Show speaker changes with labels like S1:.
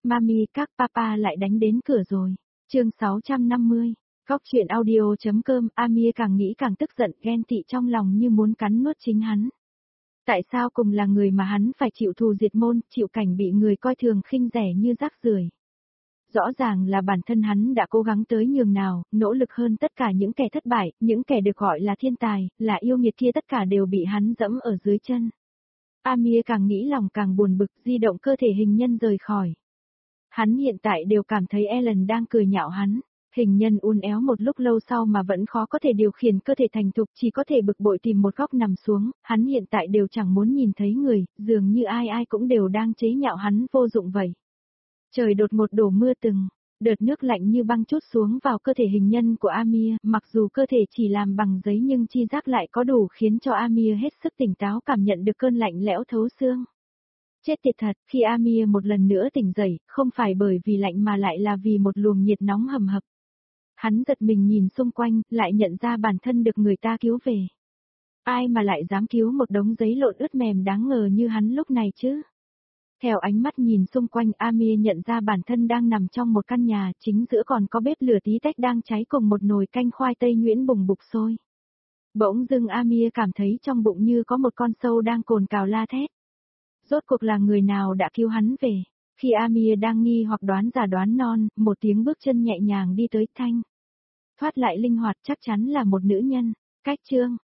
S1: Mami các papa lại đánh đến cửa rồi. Chương 650. Góc truyện audio.com. Amir càng nghĩ càng tức giận, ghen tị trong lòng như muốn cắn nuốt chính hắn. Tại sao cùng là người mà hắn phải chịu thù diệt môn, chịu cảnh bị người coi thường khinh rẻ như rác rưởi? Rõ ràng là bản thân hắn đã cố gắng tới nhường nào, nỗ lực hơn tất cả những kẻ thất bại, những kẻ được gọi là thiên tài, là yêu nghiệt kia, tất cả đều bị hắn dẫm ở dưới chân. Amir càng nghĩ lòng càng buồn bực, di động cơ thể hình nhân rời khỏi. Hắn hiện tại đều cảm thấy Ellen đang cười nhạo hắn. Hình nhân uốn éo một lúc lâu sau mà vẫn khó có thể điều khiển cơ thể thành thục, chỉ có thể bực bội tìm một góc nằm xuống. Hắn hiện tại đều chẳng muốn nhìn thấy người, dường như ai ai cũng đều đang chế nhạo hắn vô dụng vậy. Trời đột ngột đổ mưa từng, đợt nước lạnh như băng trút xuống vào cơ thể hình nhân của Amir, mặc dù cơ thể chỉ làm bằng giấy nhưng chi giác lại có đủ khiến cho Amir hết sức tỉnh táo, cảm nhận được cơn lạnh lẽo thấu xương. Chết tiệt thật, khi Amir một lần nữa tỉnh dậy, không phải bởi vì lạnh mà lại là vì một luồng nhiệt nóng hầm hập. Hắn giật mình nhìn xung quanh, lại nhận ra bản thân được người ta cứu về. Ai mà lại dám cứu một đống giấy lộn ướt mềm đáng ngờ như hắn lúc này chứ? Theo ánh mắt nhìn xung quanh, Amir nhận ra bản thân đang nằm trong một căn nhà, chính giữa còn có bếp lửa tí tách đang cháy cùng một nồi canh khoai tây nhuyễn bùng bục sôi. Bỗng dưng Amir cảm thấy trong bụng như có một con sâu đang cồn cào la thét. Rốt cuộc là người nào đã cứu hắn về? Khi Amir đang nghi hoặc đoán già đoán non, một tiếng bước chân nhẹ nhàng đi tới, thanh thoát lại linh hoạt, chắc chắn là một nữ nhân. Cách chương